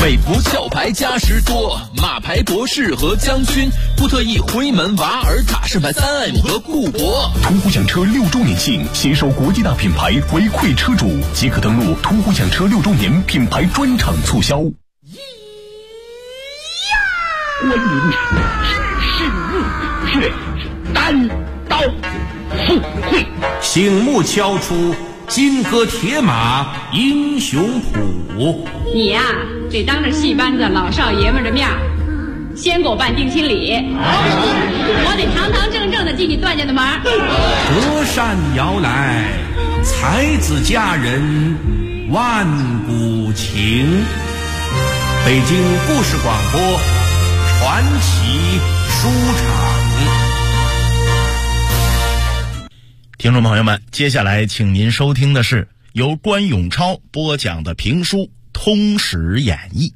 美服壳牌加时多，马牌博士和将军，布特意灰门瓦尔塔士牌3M 和固铂。 途虎养车6周年庆，携手国际大品牌回馈车主，即可登录途虎养车6周年品牌专场促销。 观音是日月单刀赴会， 醒目敲出金戈铁马英雄谱。 你呀，得当着戏班子老少爷们的面先给我办定亲礼，我得堂堂正正的进你段家的门。 隔山遥来，才子佳人万古情。北京故事广播传奇书场。 听众朋友们，接下来请您收听的是由关永超播讲的评书《通史演义》。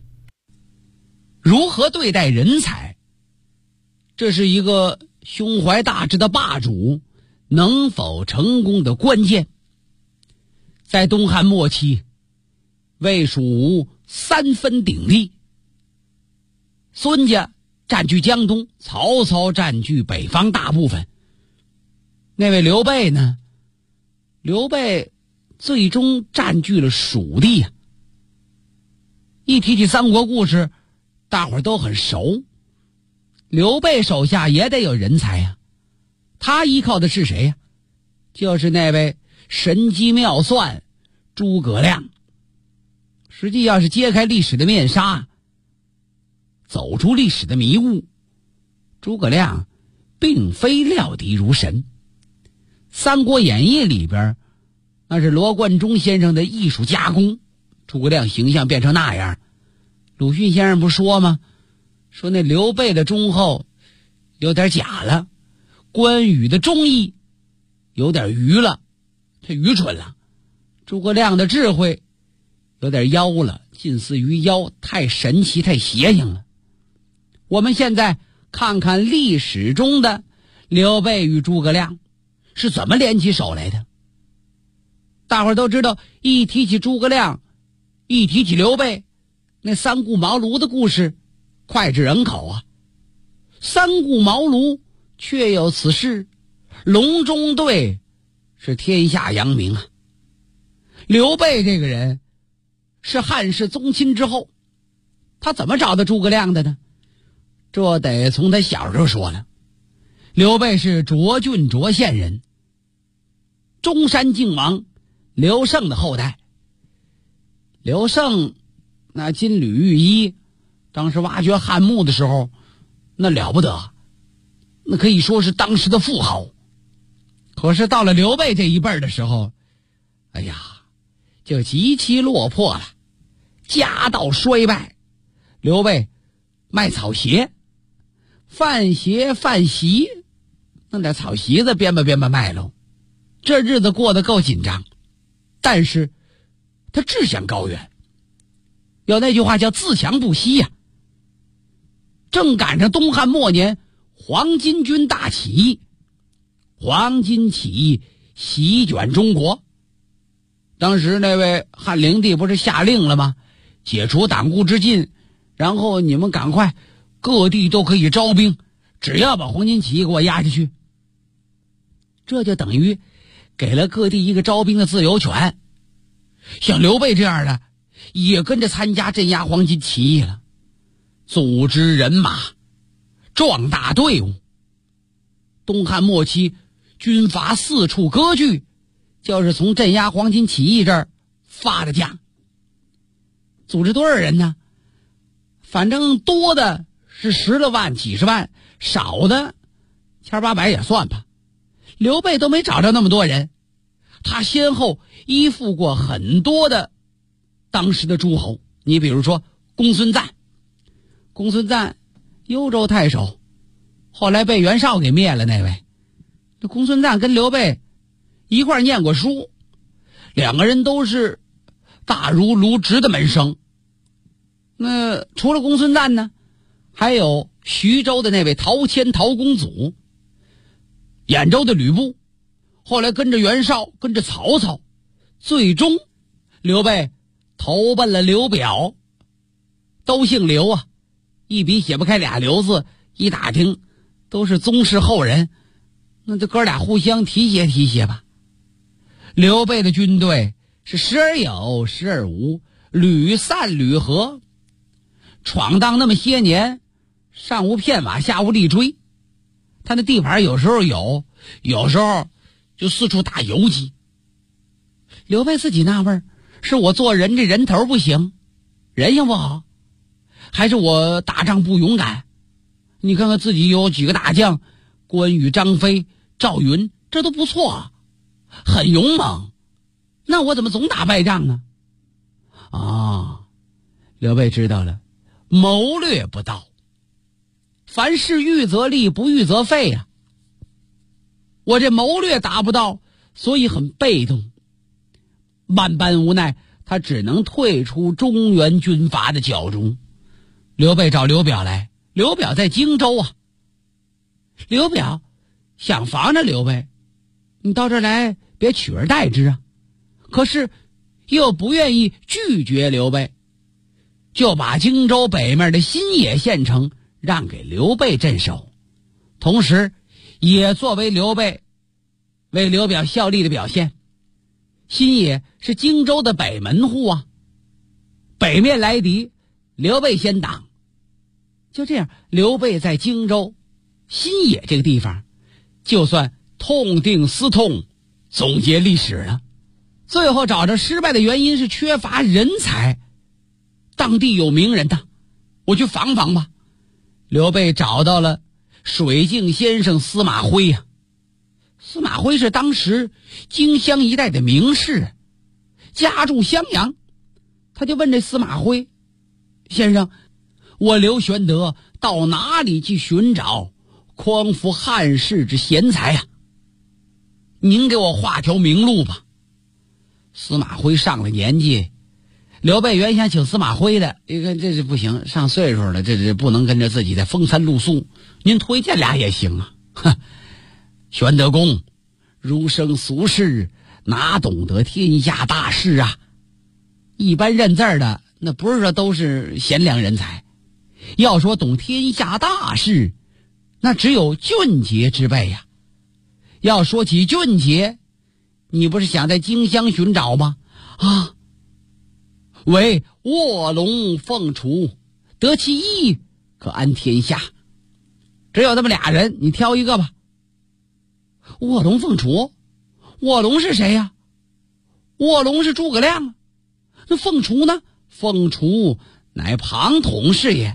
如何对待人才，这是一个胸怀大志的霸主能否成功的关键。在东汉末期，魏蜀吴3分鼎立，孙家占据江东，曹操占据北方大部分。那位刘备呢？刘备最终占据了蜀地啊。一提起三国故事，大伙儿都很熟。刘备手下也得有人才呀，他依靠的是谁呀？就是那位神机妙算诸葛亮。实际要是揭开历史的面纱，走出历史的迷雾，诸葛亮并非料敌如神。三国演义里边，那是罗贯中先生的艺术加工，诸葛亮形象变成那样。鲁迅先生不说吗？说那刘备的忠厚有点假了，关羽的忠义有点愚了，他愚蠢了。诸葛亮的智慧有点妖了，近似于妖，太神奇太邪性了。我们现在看看历史中的刘备与诸葛亮是怎么联起手来的。大伙儿都知道，一提起诸葛亮，一提起刘备，那三顾茅庐的故事脍炙人口啊。三顾茅庐确有此事，隆中对是天下扬名啊。刘备这个人是汉室宗亲之后，他怎么找到诸葛亮的呢？这得从他小时候说了。刘备是涿郡涿县人，中山靖王刘胜的后代。刘胜那金缕玉衣，当时挖掘汉墓的时候那了不得，那可以说是当时的富豪。可是到了刘备这一辈的时候，哎呀，就极其落魄了，家道衰败。刘备卖草鞋，贩鞋贩席，弄点草席子编吧编吧卖喽，这日子过得够紧张。但是他志向高远，有那句话叫自强不息呀。正赶上东汉末年黄巾军大起义，黄巾起义席卷中国。当时那位汉灵帝不是下令了吗？解除党锢之禁，然后你们赶快各地都可以招兵，只要把黄巾起义给我压下去。这就等于给了各地一个招兵的自由权。像刘备这样的也跟着参加镇压黄巾起义了，组织人马，壮大队伍。东汉末期军阀四处割据，就是从镇压黄巾起义这儿发的家。组织多少人呢？反正多的是10来万几十万，少的1800也算吧。刘备都没找着那么多人，他先后依附过很多的当时的诸侯。你比如说公孙瓒，公孙瓒幽州太守，后来被袁绍给灭了那位。这公孙瓒跟刘备一块念过书，两个人都是大儒卢植的门生。那除了公孙瓒呢，还有徐州的那位陶谦陶公祖，兖州的吕布，后来跟着袁绍跟着曹操，最终刘备投奔了刘表。 都姓刘啊，一笔写不开俩刘字，一打听都是宗室后人，那这哥俩互相提携吧。刘备的军队是时而有时而无，屡散屡合，闯荡那么些年，上无片瓦下无立锥。他的地盘有时候有时候就四处打游击。刘备自己纳闷，是我做人这人头不行，人性不好，还是我打仗不勇敢？你看看自己有几个大将，关羽、张飞、赵云，这都不错，很勇猛，那我怎么总打败仗呢？刘备知道了，谋略不到，凡事预则立，不预则废啊。我这谋略达不到，所以很被动，万般无奈，他只能退出中原军阀的角中。刘备找刘表来，刘表在荆州啊。刘表想防着刘备，你到这儿来别取而代之啊，可是又不愿意拒绝刘备，就把荆州北面的新野县城让给刘备镇守，同时也作为刘备为刘表效力的表现。新野是荆州的北门户啊，北面来敌，刘备先挡。就这样，刘备在荆州新野这个地方就算痛定思痛，总结历史了。最后找着失败的原因是缺乏人才，当地有名人的，我去防防吧。刘备找到了水镜先生司马徽呀。司马徽是当时荆襄一带的名士，家住襄阳。他就问这司马徽先生，我刘玄德到哪里去寻找匡扶汉室之贤才呀？您给我画条明路吧。司马徽上了年纪，刘备原想请司马徽的，一看这是不行，上岁数了，这不能跟着自己在风餐露宿，您推荐俩也行啊。玄德公儒生俗士，哪懂得天下大事啊？一般认字的那不是说都是贤良人才，要说懂天下大事，那只有俊杰之辈呀。要说起俊杰，你不是想在荆襄寻找吗？为卧龙凤雏，得其一可安天下。只有那么俩人，你挑一个吧。卧龙凤雏，卧龙是谁呀？卧龙是诸葛亮啊。那凤雏呢？凤雏乃庞统是也。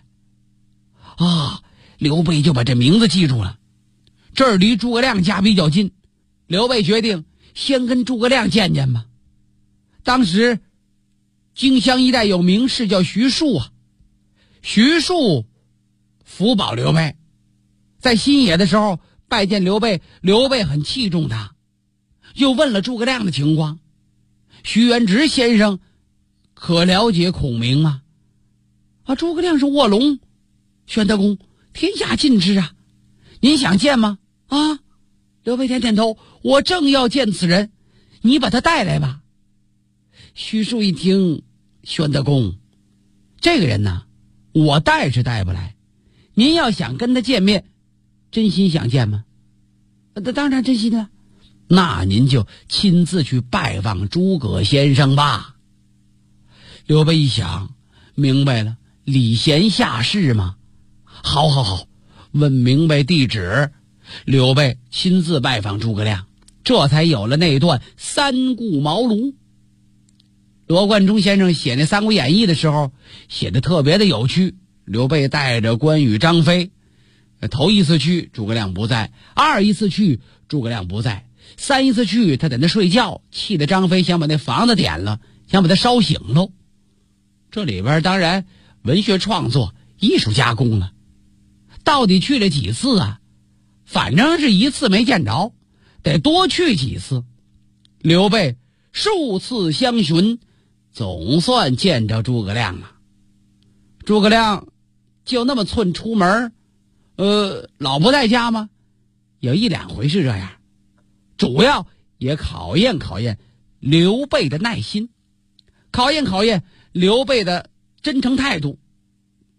刘备就把这名字记住了。这儿离诸葛亮家比较近，刘备决定先跟诸葛亮见见吧。当时荆襄一带有名士叫徐庶啊，徐庶辅保刘备，在新野的时候拜见刘备，刘备很器重他，又问了诸葛亮的情况。徐元直先生可了解孔明吗？诸葛亮是卧龙，玄德公天下尽知啊，您想见吗？刘备点点头，我正要见此人，你把他带来吧。徐庶一听，玄德公，这个人呢，我带是带不来，您要想跟他见面，真心想见吗？当然真心的，那您就亲自去拜望诸葛先生吧。刘备一想，明白了，礼贤下士嘛。好，问明白地址，刘备亲自拜访诸葛亮，这才有了那段三顾茅庐。罗贯中先生写那《三国演义》的时候写的特别的有趣。刘备带着关羽、张飞，头一次去诸葛亮不在，二一次去诸葛亮不在，三一次去他在那睡觉，气得张飞想把那房子点了，想把他烧醒喽。这里边当然文学创作、艺术加工了。到底去了几次啊？反正是一次没见着，得多去几次。刘备数次相寻，总算见着诸葛亮了。诸葛亮就那么寸出门，老不在家吗？有一两回是这样，主要也考验刘备的耐心，考验刘备的真诚态度。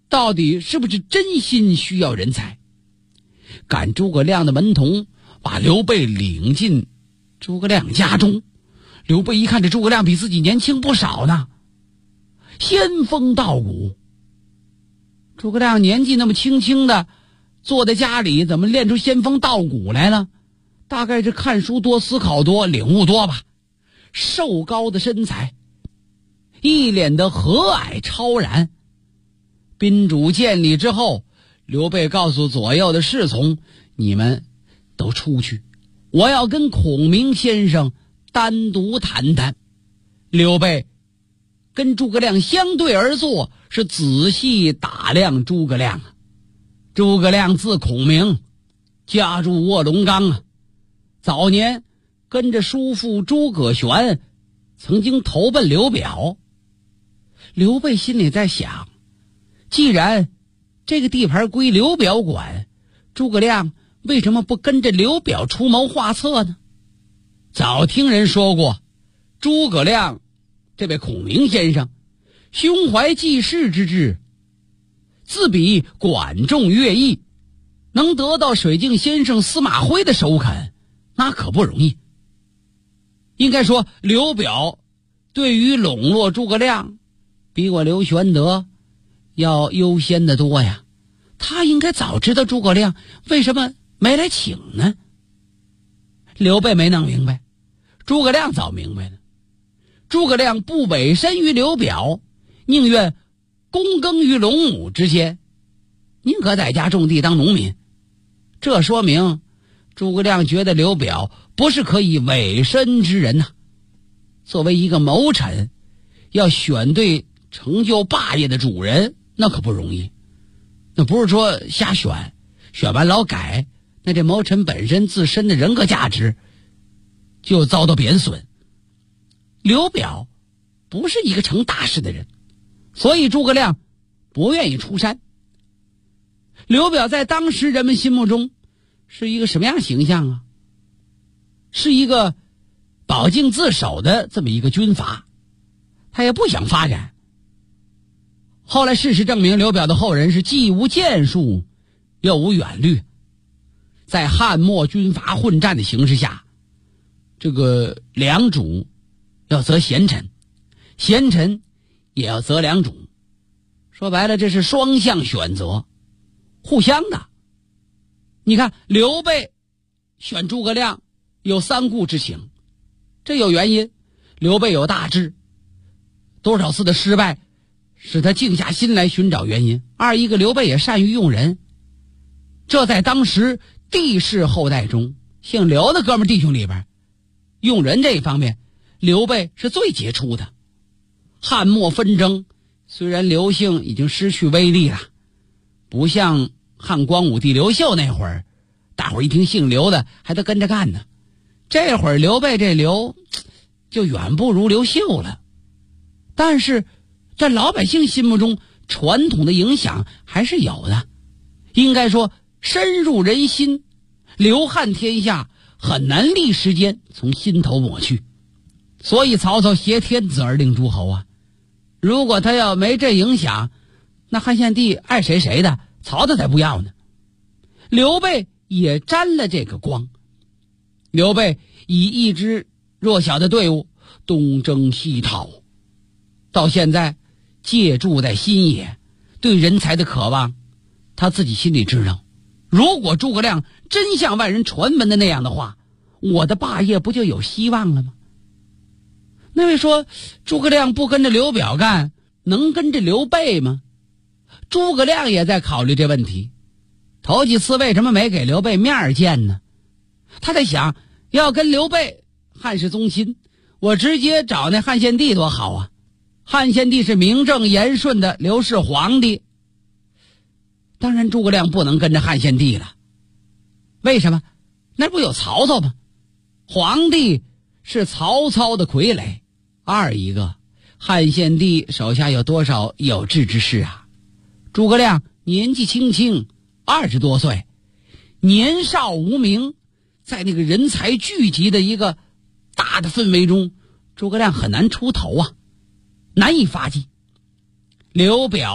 到底是不是真心需要人才。赶诸葛亮的门童把刘备领进诸葛亮家中，刘备一看这诸葛亮比自己年轻不少呢，仙风道骨。诸葛亮年纪那么轻轻的坐在家里，怎么练出仙风道骨来了？大概是看书多，思考多，领悟多吧。瘦高的身材，一脸的和蔼超然。宾主见礼之后，刘备告诉左右的侍从，你们都出去，我要跟孔明先生单独谈谈。刘备跟诸葛亮相对而坐，是仔细打量诸葛亮。诸葛亮字孔明，家住卧龙岗，早年跟着叔父诸葛玄曾经投奔刘表。刘备心里在想，既然这个地盘归刘表管，诸葛亮为什么不跟着刘表出谋划策呢？早听人说过，诸葛亮这位孔明先生胸怀济世之志，自比管仲、乐毅，能得到水镜先生司马徽的首肯，那可不容易。应该说，刘表对于笼络诸葛亮，比我刘玄德要优先的多呀。他应该早知道诸葛亮为什么没来请呢？刘备没弄明白，诸葛亮早明白了。诸葛亮不委身于刘表，宁愿躬耕于龙母之间，宁可在家种地当农民。这说明诸葛亮觉得刘表不是可以委身之人呐。作为一个谋臣，要选对成就霸业的主人，那可不容易。那不是说瞎选，选完老改，那这谋臣本身自身的人格价值就遭到贬损。刘表不是一个成大事的人，所以诸葛亮不愿意出山。刘表在当时人们心目中是一个什么样形象啊？是一个保境自守的这么一个军阀，他也不想发展。后来事实证明，刘表的后人是既无建树又无远虑。在汉末军阀混战的形势下，这个良主要择贤臣，贤臣也要择良主。说白了，这是双向选择，互相的。你看刘备选诸葛亮有三顾之情，这有原因。刘备有大志，多少次的失败使他静下心来寻找原因。二一个，刘备也善于用人，这在当时帝室后代中，姓刘的哥们弟兄里边，用人这一方面刘备是最杰出的。汉末纷争，虽然刘姓已经失去威力了，不像汉光武帝刘秀那会儿，大伙儿一听姓刘的还得跟着干呢。这会儿刘备这刘就远不如刘秀了，但是在老百姓心目中，传统的影响还是有的，应该说深入人心。刘汉天下很难历时间从心头抹去，所以曹操挟天子而令诸侯啊。如果他要没这影响，那汉献帝爱谁谁的，曹操才不要呢。刘备也沾了这个光。刘备以一支弱小的队伍东征西讨，到现在借住在新野，对人才的渴望他自己心里知道。如果诸葛亮真像外人传闻的那样的话，我的霸业不就有希望了吗？那位说诸葛亮不跟着刘表干，能跟着刘备吗？诸葛亮也在考虑这问题。头几次为什么没给刘备面见呢？他在想，要跟刘备汉室宗亲，我直接找那汉献帝多好啊。汉献帝是名正言顺的刘氏皇帝，当然诸葛亮不能跟着汉献帝了。为什么？那不有曹操吗？皇帝是曹操的傀儡。二一个，汉献帝手下有多少有志之士啊？诸葛亮年纪轻轻20多岁，年少无名，在那个人才聚集的一个大的氛围中，诸葛亮很难出头啊，难以发迹。刘表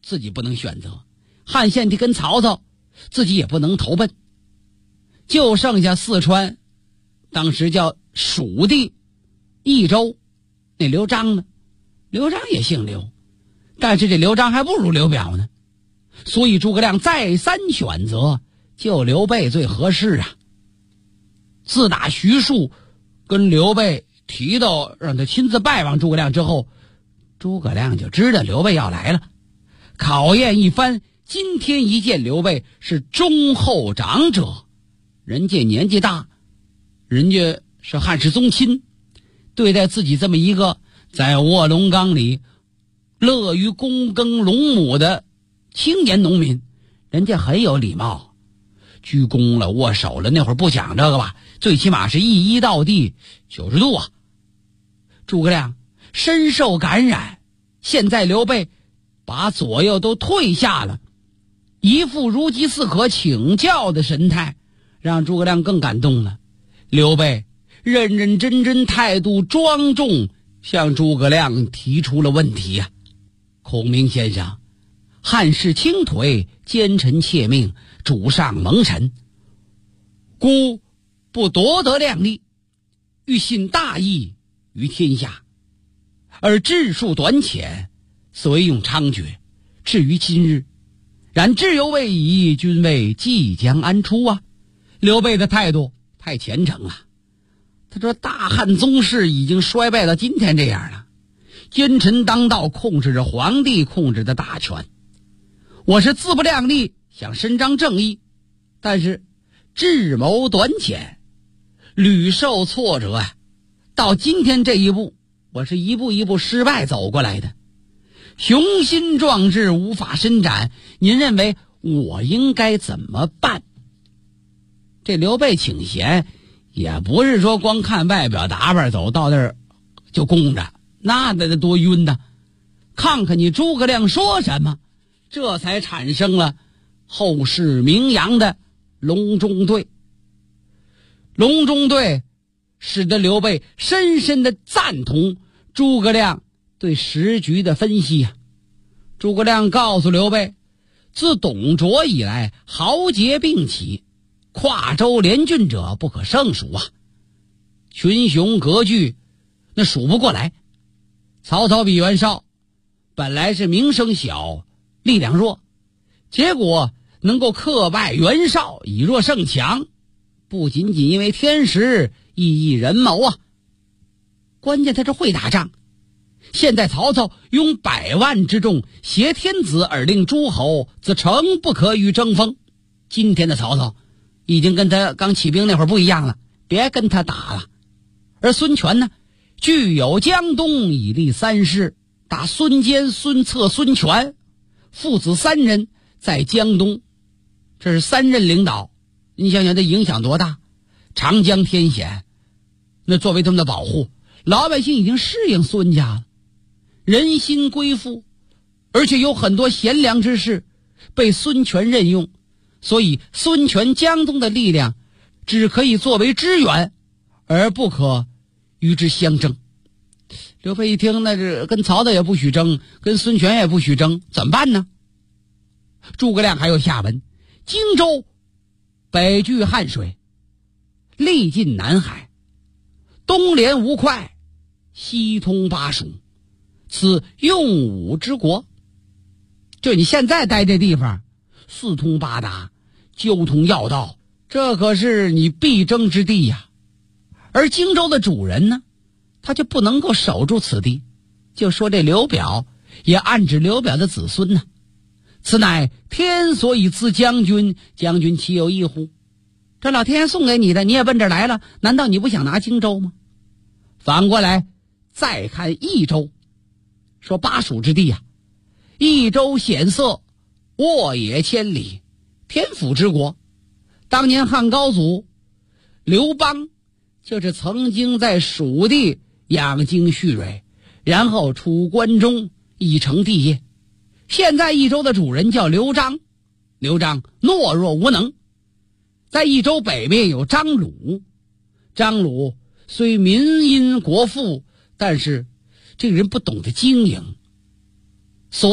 自己不能选择，汉献帝跟曹操自己也不能投奔，就剩下四川当时叫蜀地益州那刘璋呢。刘璋也姓刘，但是这刘璋还不如刘表呢，所以诸葛亮再三选择，就刘备最合适啊。自打徐庶跟刘备提到让他亲自拜望诸葛亮之后，诸葛亮就知道刘备要来了。考验一番，今天一见刘备是忠厚长者，人家年纪大，人家是汉室宗亲，对待自己这么一个在卧龙岗里乐于躬耕陇亩的青年农民，人家很有礼貌，鞠躬了，握手了，那会儿不讲这个吧，最起码是一一到地90度啊。诸葛亮深受感染，现在刘备把左右都退下了，一副如饥似渴请教的神态，让诸葛亮更感动了。刘备认认真真，态度庄重，向诸葛亮提出了问题啊。孔明先生，汉室倾颓，奸臣窃命，主上蒙尘，孤不夺得量力，欲信大义于天下，而智术短浅，所以用猖獗，至于今日。然志犹未已，君位即将安出啊。刘备的态度太虔诚了，他说大汉宗室已经衰败到今天这样了，奸臣当道，控制着皇帝控制的大权，我是自不量力，想伸张正义，但是智谋短浅，屡受挫折啊，到今天这一步，我是一步一步失败走过来的，雄心壮志无法伸展，您认为我应该怎么办？这刘备请贤也不是说光看外表打扮走到那儿就供着，那得多晕呢。看看你诸葛亮说什么，这才产生了后世名扬的隆中对。隆中对使得刘备深深的赞同诸葛亮对时局的分析啊。诸葛亮告诉刘备，自董卓以来，豪杰并起，跨州联郡者不可胜数啊，群雄割据，那数不过来。曹操比袁绍本来是名声小，力量弱，结果能够克败袁绍，以弱胜强，不仅仅因为天时，亦以人谋啊。关键他是会打仗。现在曹操拥100万之众，挟天子而令诸侯，则诚不可与争锋。今天的曹操已经跟他刚起兵那会儿不一样了，别跟他打了。而孙权呢，具有江东以立三师，打孙坚、孙策、孙权父子3人在江东，这是3任领导，你想想这影响多大。长江天险，那作为他们的保护，老百姓已经适应孙家了，人心归附，而且有很多贤良之士被孙权任用，所以孙权江东的力量只可以作为支援，而不可与之相争。刘备一听，那是跟曹操也不许争，跟孙权也不许争，怎么办呢？诸葛亮还有下文，荆州北据汉水，历尽南海，东连吴会，西通巴蜀，此用武之国。就你现在待这地方，四通八达，交通要道，这可是你必争之地呀。而荆州的主人呢，他就不能够守住此地。就说这刘表，也暗指刘表的子孙呢。此乃天所以赐将军，将军岂有异乎？这老天爷送给你的，你也奔这儿来了，难道你不想拿荆州吗？反过来再看益州，说巴蜀之地啊，益州险塞，沃野千里，天府之国。当年汉高祖刘邦就是曾经在蜀地养精蓄锐，然后出关中，以成帝业。现在益州的主人叫刘璋，刘璋懦弱无能。在益州北面有张鲁，张鲁虽民殷国富，但是这个人不懂得经营，所以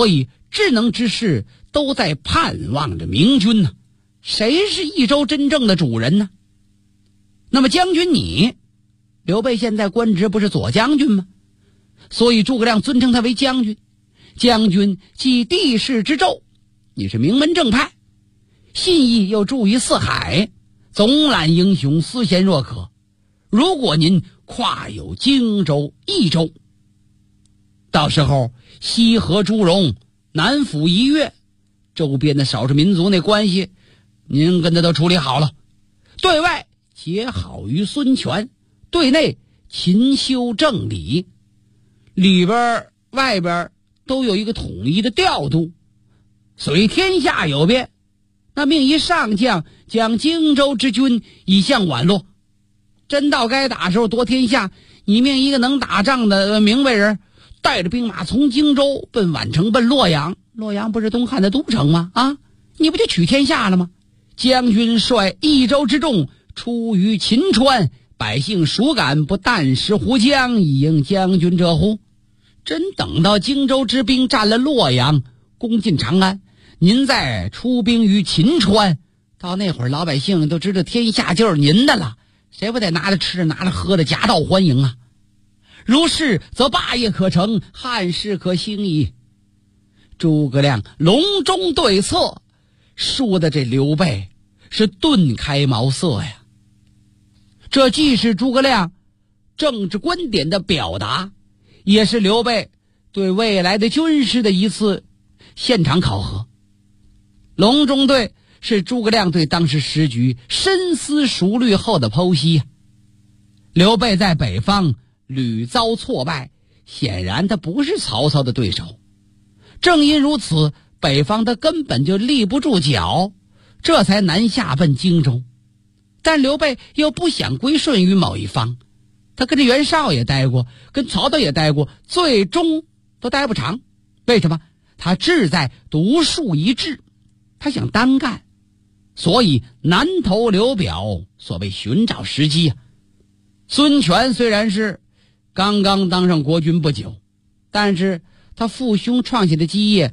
智能之士都在盼望着明君呢。谁是益州真正的主人呢？那么将军你，刘备现在官职不是左将军吗？所以诸葛亮尊称他为将军。将军即帝室之胄，你是名门正派，信义又著于四海，总揽英雄，思贤若渴。如果您跨有荆州、益州，到时候西河朱荣，南抚夷越，周边的少数民族那关系您跟他都处理好了，对外结好于孙权，对内勤修正理，里边外边都有一个统一的调度，虽天下有变，那命一上将将荆州之军以向宛洛，真到该打时候夺天下，你命一个能打仗的明白人带着兵马从荆州奔宛城，奔洛阳。洛阳不是东汉的都城吗？啊，你不就取天下了吗？将军率益州之众出于秦川，百姓孰敢不啖食胡浆以迎将军者乎？真等到荆州之兵占了洛阳，攻进长安，您再出兵于秦川，到那会儿老百姓都知道天下就是您的了，谁不得拿着吃的拿着喝的夹道欢迎啊？如是则霸业可成，汉室可兴矣。诸葛亮隆中对策，说的这刘备是顿开茅塞呀。这既是诸葛亮政治观点的表达，也是刘备对未来的军事的一次现场考核。隆中对是诸葛亮对当时时局深思熟虑后的剖析。刘备在北方屡遭挫败，显然他不是曹操的对手。正因如此，北方他根本就立不住脚，这才南下奔荆州。但刘备又不想归顺于某一方，他跟着袁绍也待过，跟曹操也待过，最终都待不长。为什么？他志在独树一帜，他想单干，所以南投刘表，所谓寻找时机啊。孙权虽然是刚刚当上国君不久，但是他父兄创下的基业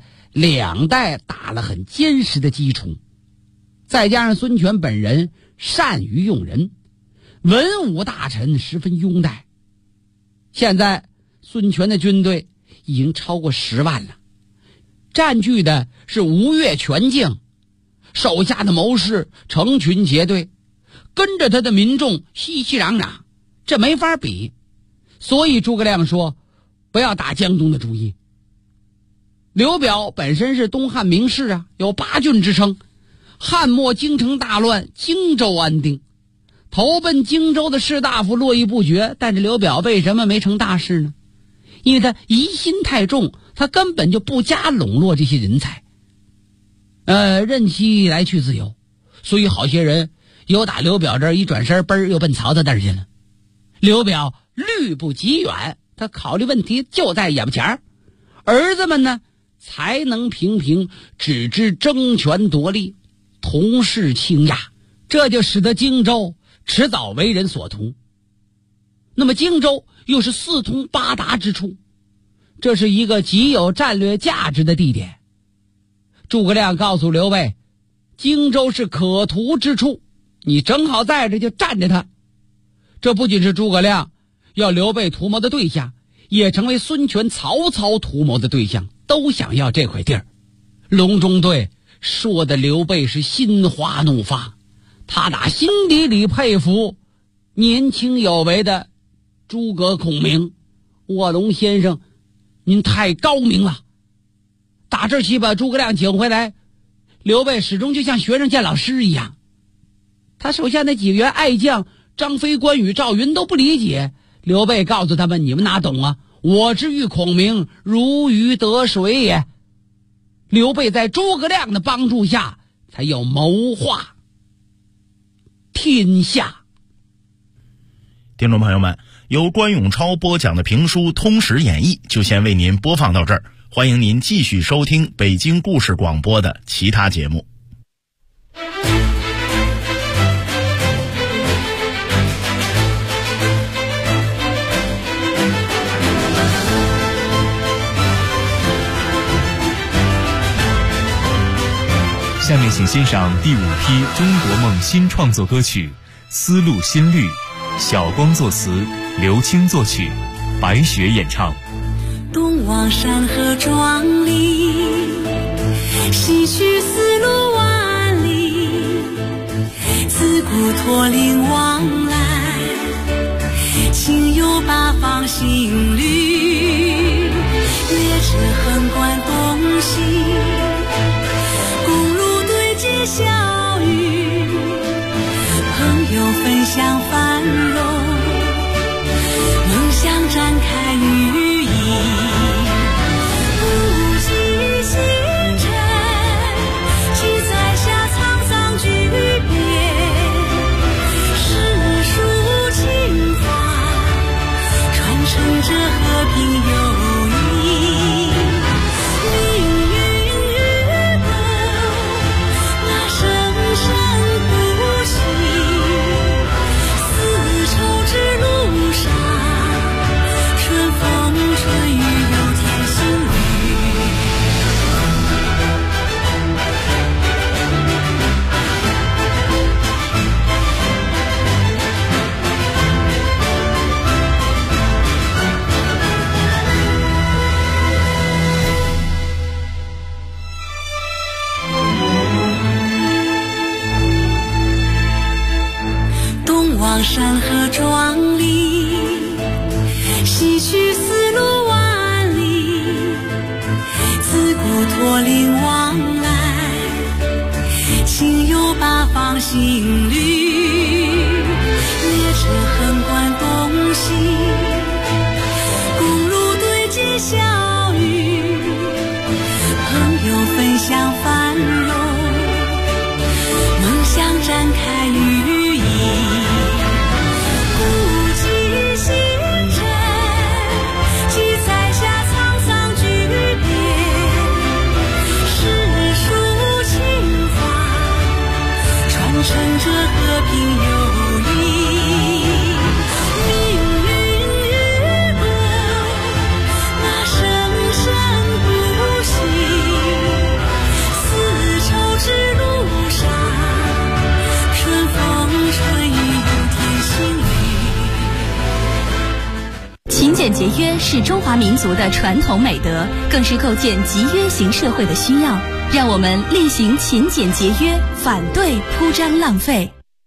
2代打了很坚实的基础，再加上孙权本人善于用人，文武大臣十分拥戴。现在孙权的军队已经超过10万了，占据的是吴越全境，手下的谋士成群结队，跟着他的民众熙熙攘攘，这没法比。所以诸葛亮说不要打江东的主意。刘表本身是东汉名士啊，有8郡之称。汉末京城大乱，荆州安定，投奔荆州的士大夫络绎不绝，但是刘表为什么没成大事呢？因为他疑心太重，他根本就不加笼络这些人才，任其来去自由。所以好些人有打刘表这儿一转身，嘣儿又奔曹操那儿去了。刘表虑不及远，他考虑问题就在眼前。儿子们呢，才能平平，只知争权夺利，同是倾轧，这就使得荆州迟早为人所图。那么荆州又是4通8达之处，这是一个极有战略价值的地点。诸葛亮告诉刘备，荆州是可图之处，你正好在这就占着它。这不仅是诸葛亮要刘备图谋的对象，也成为孙权、曹操图谋的对象，都想要这块地儿。隆中对说的刘备是心花怒放，他打心底里佩服年轻有为的诸葛孔明。卧龙先生，您太高明了。打这起把诸葛亮请回来，刘备始终就像学生见老师一样。他手下那几员爱将张飞、关羽、赵云都不理解，刘备告诉他们，你们哪懂啊，我之遇孔明，如鱼得水也。刘备在诸葛亮的帮助下，才有谋划天下。 听众朋友们，由关永超播讲的评书《通史演义》就先为您播放到这儿，欢迎您继续收听北京故事广播的其他节目。 下面请欣赏第5批中国梦新创作歌曲《丝路新绿》，小光作词，刘青作曲，白雪演唱。 东望山河壮丽，西去丝路万里，自古驼铃往来，情有八方新绿，列车横贯东西，公路对接小雨，朋友分享繁荣，梦想展开羽翼，不计星辰，记载下沧桑巨变，世俗情怀传承着和平友谊，命运与共，那生生不息，丝绸之路上，春风春雨有天新绿。东望山河壮丽，西去丝路万里，自古驼铃往来，情有八方新绿，列车横贯东西，公路对接小雨，朋友分享繁荣，梦想展开羽翼，不计星辰，记载下沧桑巨变，世俗情怀传承着和平友谊，命运与共，那生生不息，丝绸之路上，春风春雨有天新绿。 勤俭节约是中华民族的传统美德，更是构建集约型社会的需要。让我们厉行勤俭节约，反对铺张浪费。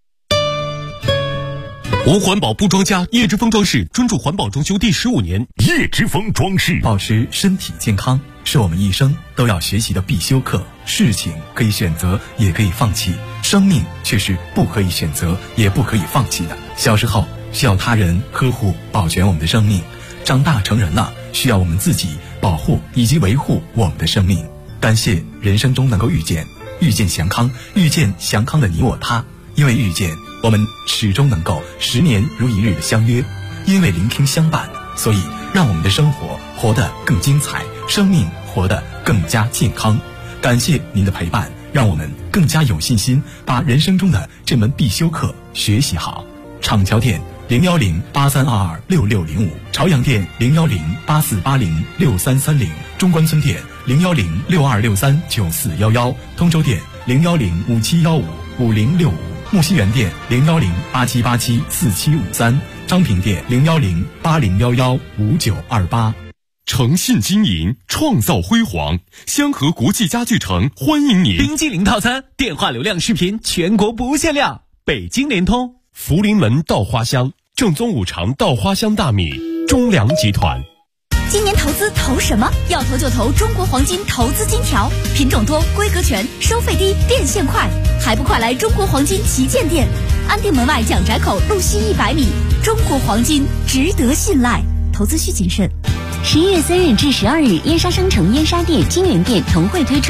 无环保不装家，叶之峰装饰专注环保装修第15年。叶之峰装饰， 保持身体健康是我们一生都要学习的必修课。事情可以选择，也可以放弃，生命却是不可以选择，也不可以放弃的。小时候需要他人呵护保全我们的生命，长大成人了需要我们自己保护以及维护我们的生命。感谢人生中能够遇见祥康，遇见祥康的你我他。因为遇见，我们始终能够10年如一日的相约；因为聆听相伴，所以让我们的生活活得更精彩，生命活得更加健康。感谢您的陪伴，让我们更加有信心把人生中的这门必修课学习好。厂桥店01083226605，朝阳店01084806330，中关村店01062639411，通州店01057155065，木樨园店01087874753，昌平店01080115928。 诚信经营，创造辉煌。香河国际家具城欢迎您。 冰激凌套餐，电话流量视频全国不限量。北京联通。 福临门稻花香，正宗五常稻花香大米，中粮集团。 今年投资投什么？要投就投中国黄金投资金条，品种多，规格全，收费低，变现快，还不快来中国黄金旗舰店？安定门外蒋宅口路西100米，中国黄金值得信赖，投资需谨慎。 11月3日至12日，燕莎商城燕莎店、金源店同会推出